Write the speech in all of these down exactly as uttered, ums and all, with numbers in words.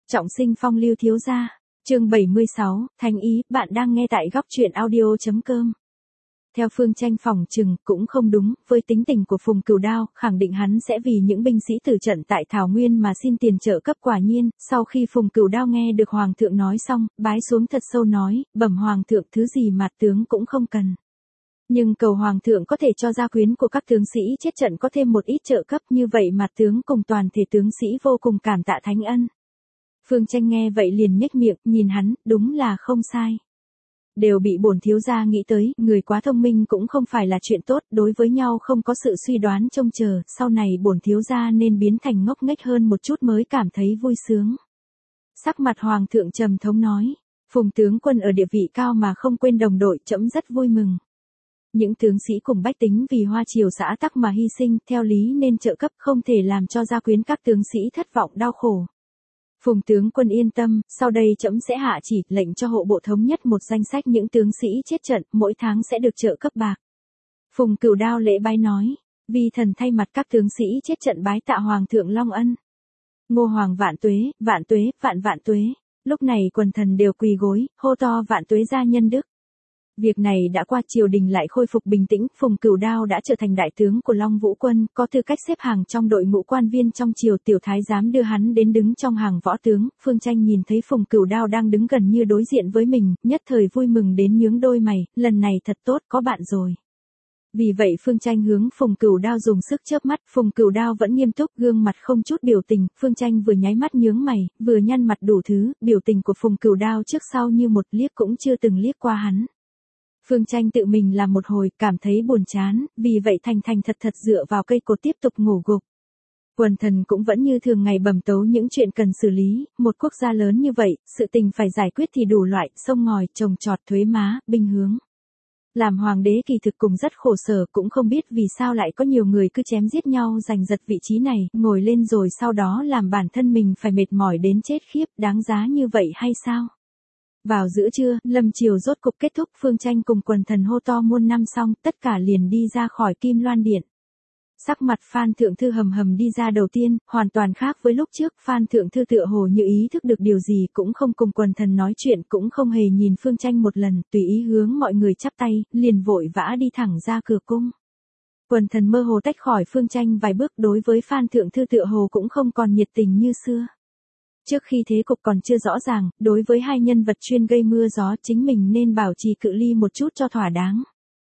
Trọng sinh phong lưu thiếu gia, chương bảy mươi sáu, Thánh ý, bạn đang nghe tại góc truyện audio chấm com. Theo Phương Tranh phỏng chừng, cũng không đúng, với tính tình của Phùng Cửu Đao, khẳng định hắn sẽ vì những binh sĩ tử trận tại Thảo Nguyên mà xin tiền trợ cấp. Quả nhiên, sau khi Phùng Cửu Đao nghe được Hoàng thượng nói xong, bái xuống thật sâu nói, bẩm Hoàng thượng, thứ gì mạt tướng cũng không cần. Nhưng cầu Hoàng thượng có thể cho gia quyến của các tướng sĩ chết trận có thêm một ít trợ cấp, như vậy mạt tướng cùng toàn thể tướng sĩ vô cùng cảm tạ thánh ân. Phương Tranh nghe vậy liền nhếch miệng, nhìn hắn, đúng là không sai. Đều bị bổn thiếu gia nghĩ tới, người quá thông minh cũng không phải là chuyện tốt, đối với nhau không có sự suy đoán trông chờ, sau này bổn thiếu gia nên biến thành ngốc nghếch hơn một chút mới cảm thấy vui sướng. Sắc mặt Hoàng thượng trầm thống nói, Phùng tướng quân ở địa vị cao mà không quên đồng đội, trẫm rất vui mừng. Những tướng sĩ cùng bách tính vì Hoa Triều xã tắc mà hy sinh, theo lý nên trợ cấp, không thể làm cho gia quyến các tướng sĩ thất vọng đau khổ. Phùng tướng quân yên tâm, sau đây trẫm sẽ hạ chỉ, lệnh cho hộ bộ thống nhất một danh sách những tướng sĩ chết trận, mỗi tháng sẽ được trợ cấp bạc. Phùng Cửu Đao lễ bái nói, vi thần thay mặt các tướng sĩ chết trận bái tạ Hoàng thượng long ân. Ngô Hoàng vạn tuế, vạn tuế, vạn vạn tuế. Lúc này quần thần đều quỳ gối, hô to vạn tuế gia nhân đức. Việc này đã qua, triều đình lại khôi phục bình tĩnh, Phùng Cửu Đao đã trở thành đại tướng của Long Vũ quân, có tư cách xếp hàng trong đội ngũ quan viên trong triều. Tiểu thái giám đưa hắn đến đứng trong hàng võ tướng, Phương Tranh nhìn thấy Phùng Cửu Đao đang đứng gần như đối diện với mình, nhất thời vui mừng đến nhướng đôi mày, lần này thật tốt, có bạn rồi. Vì vậy Phương Tranh hướng Phùng Cửu Đao dùng sức chớp mắt, Phùng Cửu Đao vẫn nghiêm túc, gương mặt không chút biểu tình, Phương Tranh vừa nháy mắt nhướng mày, vừa nhăn mặt đủ thứ, biểu tình của Phùng Cửu Đao trước sau như một liếc cũng chưa từng liếc qua hắn. Phương Tranh tự mình làm một hồi, cảm thấy buồn chán, vì vậy thành thành thật thật dựa vào cây cột tiếp tục ngủ gục. Quần thần cũng vẫn như thường ngày bẩm tấu những chuyện cần xử lý, một quốc gia lớn như vậy, sự tình phải giải quyết thì đủ loại, sông ngòi, trồng trọt, thuế má, binh hướng. Làm hoàng đế kỳ thực cùng rất khổ sở, cũng không biết vì sao lại có nhiều người cứ chém giết nhau giành giật vị trí này, ngồi lên rồi sau đó làm bản thân mình phải mệt mỏi đến chết khiếp, đáng giá như vậy hay sao? Vào giữa trưa, lâm chiều rốt cục kết thúc, Phương Tranh cùng quần thần hô to muôn năm xong, tất cả liền đi ra khỏi Kim Loan Điện. Sắc mặt Phan Thượng Thư hầm hầm đi ra đầu tiên, hoàn toàn khác với lúc trước, Phan Thượng Thư tựa hồ như ý thức được điều gì, cũng không cùng quần thần nói chuyện, cũng không hề nhìn Phương Tranh một lần, tùy ý hướng mọi người chắp tay, liền vội vã đi thẳng ra cửa cung. Quần thần mơ hồ tách khỏi Phương Tranh vài bước, đối với Phan Thượng Thư tựa hồ cũng không còn nhiệt tình như xưa. Trước khi thế cục còn chưa rõ ràng, đối với hai nhân vật chuyên gây mưa gió, chính mình nên bảo trì cự ly một chút cho thỏa đáng.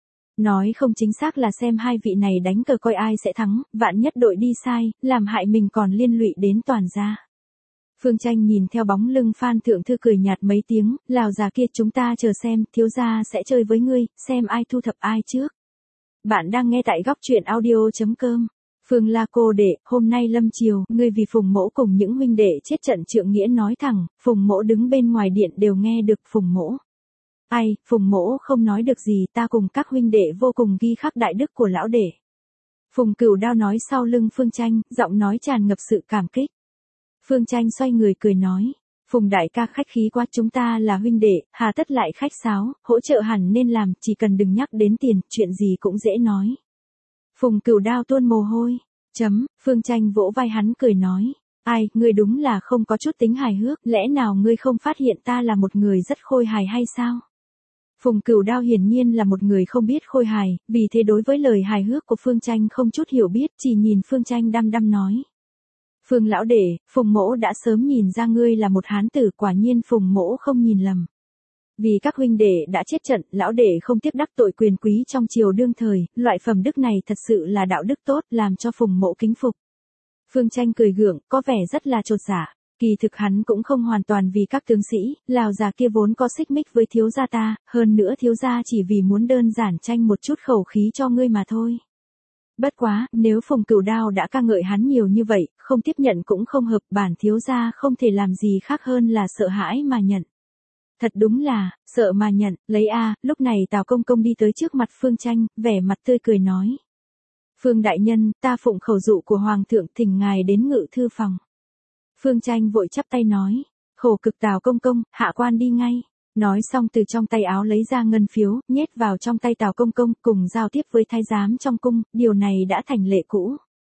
Nói không chính xác là xem hai vị này đánh cờ coi ai sẽ thắng, vạn nhất đội đi sai, làm hại mình còn liên lụy đến toàn gia. Phương Tranh nhìn theo bóng lưng Phan Thượng Thư cười nhạt mấy tiếng, lào già kia, chúng ta chờ xem, thiếu gia sẽ chơi với ngươi, xem ai thu thập ai trước. Bạn đang nghe tại góc truyện audio chấm com. Phương La cô đệ, hôm nay lâm chiều, ngươi vì Phùng mỗ cùng những huynh đệ chết trận trượng nghĩa nói thẳng, Phùng mỗ đứng bên ngoài điện đều nghe được. Phùng mỗ. Ai, Phùng mỗ không nói được gì, ta cùng các huynh đệ vô cùng ghi khắc đại đức của lão đệ. Phùng Cửu Đao nói sau lưng Phương Tranh, giọng nói tràn ngập sự cảm kích. Phương Tranh xoay người cười nói, Phùng đại ca khách khí quá, chúng ta là huynh đệ, hà tất lại khách sáo, hỗ trợ hẳn nên làm, chỉ cần đừng nhắc đến tiền, chuyện gì cũng dễ nói. Phùng Cửu Đao tuôn mồ hôi, chấm, Phương Tranh vỗ vai hắn cười nói, ai, ngươi đúng là không có chút tính hài hước, lẽ nào ngươi không phát hiện ta là một người rất khôi hài hay sao? Phùng Cửu Đao hiển nhiên là một người không biết khôi hài, vì thế đối với lời hài hước của Phương Tranh không chút hiểu biết, chỉ nhìn Phương Tranh đăm đăm nói. Phương lão đệ, Phùng mỗ đã sớm nhìn ra ngươi là một hán tử, quả nhiên Phùng mỗ không nhìn lầm. Vì các huynh đệ đã chết trận, lão đệ không tiếc đắc tội quyền quý trong triều đương thời, loại phẩm đức này thật sự là đạo đức tốt, làm cho Phùng mỗ kính phục. Phương Tranh cười gượng, có vẻ rất là chột dạ. Kỳ thực hắn cũng không hoàn toàn vì các tướng sĩ, lào già kia vốn có xích mích với thiếu gia ta, hơn nữa thiếu gia chỉ vì muốn đơn giản tranh một chút khẩu khí cho ngươi mà thôi. Bất quá, nếu Phùng Cửu Đao đã ca ngợi hắn nhiều như vậy, không tiếp nhận cũng không hợp, bản thiếu gia không thể làm gì khác hơn là sợ hãi mà nhận. Thật đúng là, sợ mà nhận, lấy a. Lúc này Tào Công Công đi tới trước mặt Phương Tranh, vẻ mặt tươi cười nói. Phương đại nhân, ta phụng khẩu dụ của Hoàng thượng thỉnh ngài đến ngự thư phòng. Phương Tranh vội chắp tay nói, khổ cực Tào Công Công, hạ quan đi ngay. Nói xong từ trong tay áo lấy ra ngân phiếu, nhét vào trong tay Tào Công Công, cùng giao tiếp với thái giám trong cung, điều này đã thành lệ cũ.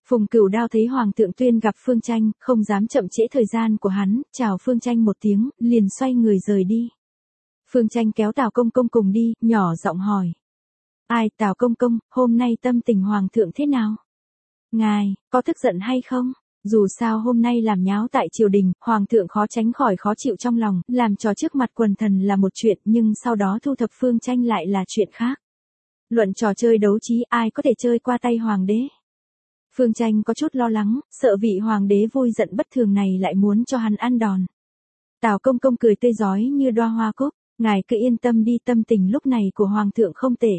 Phùng Cửu Đao thấy Hoàng thượng tuyên gặp Phương Tranh, không dám chậm trễ thời gian của hắn, chào Phương Tranh một tiếng, liền xoay người rời đi. Phương Tranh kéo Tào Công Công cùng đi, nhỏ giọng hỏi. Ai, Tào Công Công, hôm nay tâm tình Hoàng thượng thế nào? Ngài, có tức giận hay không? Dù sao hôm nay làm nháo tại triều đình, Hoàng thượng khó tránh khỏi khó chịu trong lòng, làm trò trước mặt quần thần là một chuyện, nhưng sau đó thu thập Phương Tranh lại là chuyện khác. Luận trò chơi đấu trí ai có thể chơi qua tay Hoàng đế? Phương Tranh có chút lo lắng, sợ vị Hoàng đế vui giận bất thường này lại muốn cho hắn ăn đòn. Tào Công Công cười tươi rói như đóa hoa cúc, ngài cứ yên tâm đi, tâm tình lúc này của Hoàng thượng không tệ.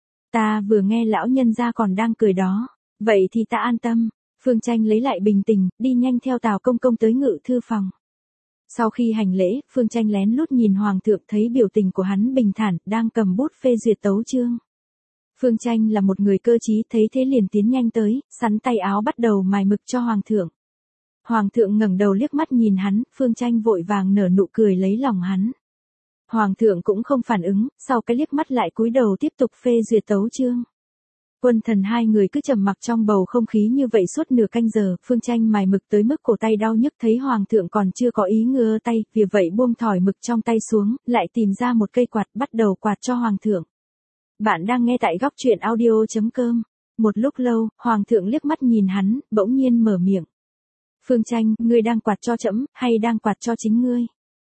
Ta vừa nghe lão nhân gia còn đang cười đó, vậy thì ta an tâm. Phương Tranh lấy lại bình tĩnh, đi nhanh theo Tào Công Công tới ngự thư phòng. Sau khi hành lễ, Phương Tranh lén lút nhìn Hoàng thượng, thấy biểu tình của hắn bình thản, đang cầm bút phê duyệt tấu chương. Phương Tranh là một người cơ trí, thấy thế liền tiến nhanh tới, sắn tay áo bắt đầu mài mực cho Hoàng thượng. Hoàng thượng ngẩng đầu liếc mắt nhìn hắn, Phương Tranh vội vàng nở nụ cười lấy lòng hắn. Hoàng thượng cũng không phản ứng, sau cái liếc mắt lại cúi đầu tiếp tục phê duyệt tấu chương. Quân thần hai người cứ trầm mặc trong bầu không khí như vậy suốt nửa canh giờ, Phương Tranh mài mực tới mức cổ tay đau nhức, thấy Hoàng thượng còn chưa có ý ngứa tay, vì vậy buông thỏi mực trong tay xuống, lại tìm ra một cây quạt bắt đầu quạt cho Hoàng thượng. Bạn đang nghe tại góc truyện audio chấm com. Một lúc lâu, Hoàng thượng liếc mắt nhìn hắn, bỗng nhiên mở miệng. Phương Tranh, ngươi đang quạt cho trẫm, hay đang quạt cho chính ngươi?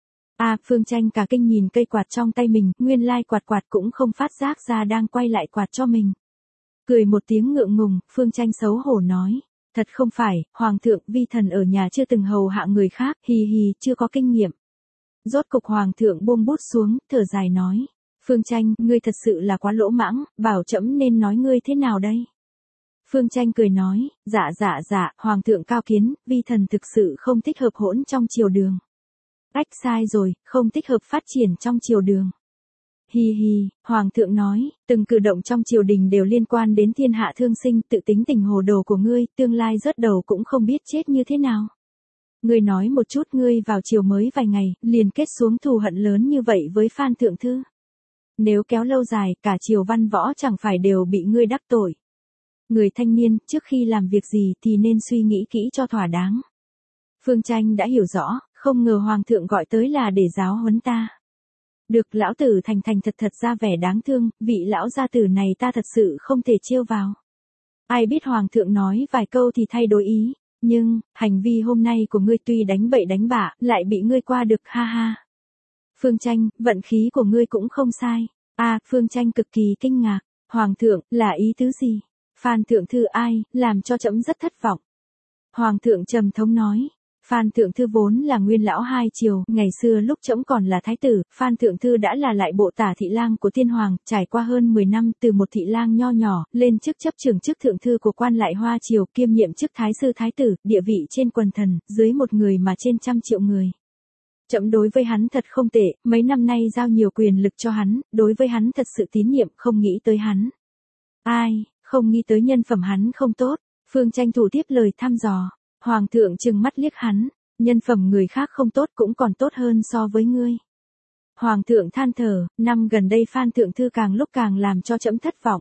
À, Phương Tranh cả kinh nhìn cây quạt trong tay mình, nguyên lai quạt quạt cũng không phát giác ra đang quay lại quạt cho mình. Cười một tiếng ngượng ngùng, Phương Tranh xấu hổ nói. Thật không phải, Hoàng thượng, vi thần ở nhà chưa từng hầu hạ người khác, hì hì, chưa có kinh nghiệm. Rốt cục Hoàng thượng buông bút xuống, thở dài nói. Phương Tranh, ngươi thật sự là quá lỗ mãng, bảo trẫm nên nói ngươi thế nào đây? Phương Tranh cười nói, dạ dạ dạ, Hoàng thượng cao kiến, vi thần thực sự không thích hợp hỗn trong triều đường. Ách, sai rồi, không thích hợp phát triển trong triều đường. Hi hi, Hoàng thượng nói, từng cử động trong triều đình đều liên quan đến thiên hạ thương sinh, tự tính tình hồ đồ của ngươi, tương lai rớt đầu cũng không biết chết như thế nào. Ngươi nói một chút, ngươi vào triều mới vài ngày, liền kết xuống thù hận lớn như vậy với Phan Thượng Thư. Nếu kéo lâu dài, cả triều văn võ chẳng phải đều bị ngươi đắc tội. Người thanh niên, trước khi làm việc gì thì nên suy nghĩ kỹ cho thỏa đáng. Phương Tranh đã hiểu rõ, không ngờ Hoàng thượng gọi tới là để giáo huấn ta. Được, lão tử thành thành thật thật ra vẻ đáng thương, vị lão gia tử này ta thật sự không thể trêu vào. Ai biết Hoàng thượng nói vài câu thì thay đổi ý, nhưng, hành vi hôm nay của ngươi tuy đánh bậy đánh bạ, lại bị ngươi qua được, ha ha. Phương Tranh, vận khí của ngươi cũng không sai. À, Phương Tranh cực kỳ kinh ngạc. Hoàng thượng, là ý tứ gì? Phan Thượng Thư ai, làm cho trẫm rất thất vọng. Hoàng thượng trầm thống nói. Phan Thượng Thư vốn là nguyên lão hai triều, ngày xưa lúc trẫm còn là thái tử, Phan Thượng Thư đã là lại bộ tả thị lang của tiên hoàng, trải qua hơn mười năm từ một thị lang nho nhỏ, lên chức chấp trưởng chức thượng thư của quan lại Hoa triều, kiêm nhiệm chức thái sư thái tử, địa vị trên quần thần, dưới một người mà trên trăm triệu người. Trẫm đối với hắn thật không tệ, mấy năm nay giao nhiều quyền lực cho hắn, đối với hắn thật sự tín nhiệm, không nghĩ tới hắn. Ai, không nghĩ tới nhân phẩm hắn không tốt. Phương Tranh thủ tiếp lời thăm dò. Hoàng thượng trừng mắt liếc hắn, nhân phẩm người khác không tốt cũng còn tốt hơn so với ngươi. Hoàng thượng than thở, năm gần đây Phan Thượng Thư càng lúc càng làm cho trẫm thất vọng.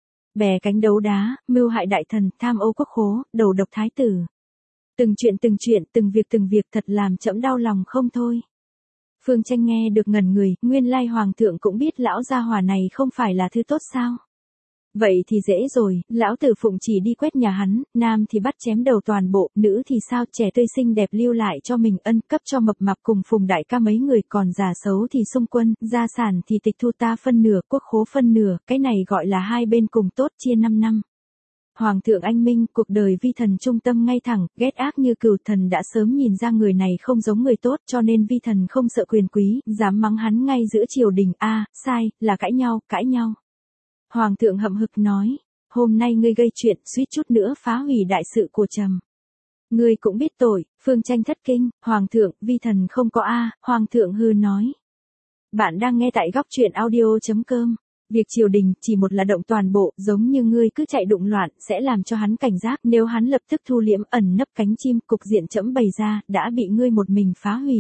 Bè cánh đấu đá, mưu hại đại thần, tham ô quốc khố, đầu độc thái tử. Từng chuyện từng chuyện, từng việc từng việc thật làm trẫm đau lòng không thôi. Phương Tranh nghe được ngẩn người, nguyên lai Hoàng thượng cũng biết lão gia hỏa này không phải là thứ tốt sao. Vậy thì dễ rồi, lão tử phụng chỉ đi quét nhà hắn, nam thì bắt chém đầu toàn bộ, nữ thì sao, trẻ tươi xinh đẹp lưu lại cho mình, ân cấp cho mập mạp cùng Phùng đại ca mấy người, còn già xấu thì xung quân, gia sản thì tịch thu ta phân nửa, quốc khố phân nửa, cái này gọi là hai bên cùng tốt, chia năm năm. Hoàng thượng anh minh, cuộc đời vi thần trung tâm ngay thẳng, ghét ác như cừu, thần đã sớm nhìn ra người này không giống người tốt, cho nên vi thần không sợ quyền quý, dám mắng hắn ngay giữa triều đình. A, à, sai, là cãi nhau, cãi nhau. Hoàng thượng hậm hực nói, hôm nay ngươi gây chuyện, suýt chút nữa phá hủy đại sự của trẫm. Ngươi cũng biết tội. Phương Tranh thất kinh, Hoàng thượng, vi thần không có a. Hoàng thượng hừ nói. Bạn đang nghe tại góc truyện audio chấm com. Việc triều đình chỉ một là động toàn bộ, giống như ngươi cứ chạy đụng loạn, sẽ làm cho hắn cảnh giác, nếu hắn lập tức thu liễm ẩn nấp cánh chim, cục diện trẫm bày ra, đã bị ngươi một mình phá hủy.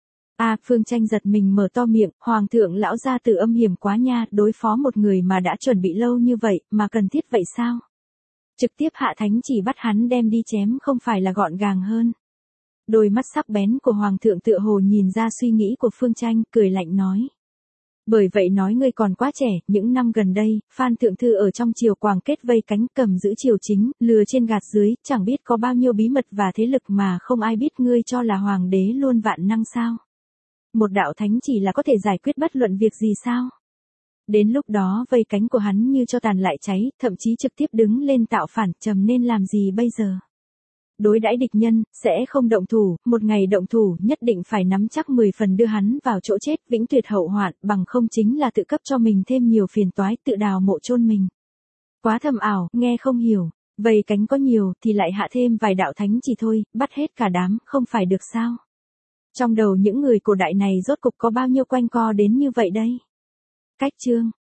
À, Phương Tranh giật mình mở to miệng, Hoàng thượng lão gia tử âm hiểm quá nha, đối phó một người mà đã chuẩn bị lâu như vậy, mà cần thiết vậy sao? Trực tiếp hạ thánh chỉ bắt hắn đem đi chém không phải là gọn gàng hơn. Đôi mắt sắc bén của hoàng thượng tựa hồ nhìn ra suy nghĩ của Phương Tranh, cười lạnh nói. Bởi vậy nói ngươi còn quá trẻ, những năm gần đây, Phan Thượng Thư ở trong triều quàng kết vây cánh cầm giữ triều chính, lừa trên gạt dưới, chẳng biết có bao nhiêu bí mật và thế lực mà không ai biết, ngươi cho là hoàng đế luôn vạn năng sao? Một đạo thánh chỉ là có thể giải quyết bất luận việc gì sao? Đến lúc đó vây cánh của hắn như cho tàn lại cháy, thậm chí trực tiếp đứng lên tạo phản, trầm nên làm gì bây giờ? Đối đãi địch nhân, sẽ không động thủ, một ngày động thủ nhất định phải nắm chắc mười phần đưa hắn vào chỗ chết, vĩnh tuyệt hậu hoạn, bằng không chính là tự cấp cho mình thêm nhiều phiền toái, tự đào mộ chôn mình. Quá thầm ảo, nghe không hiểu, vây cánh có nhiều thì lại hạ thêm vài đạo thánh chỉ thôi, bắt hết cả đám, không phải được sao? Trong đầu những người cổ đại này rốt cục có bao nhiêu quanh co đến như vậy đây? Cách chương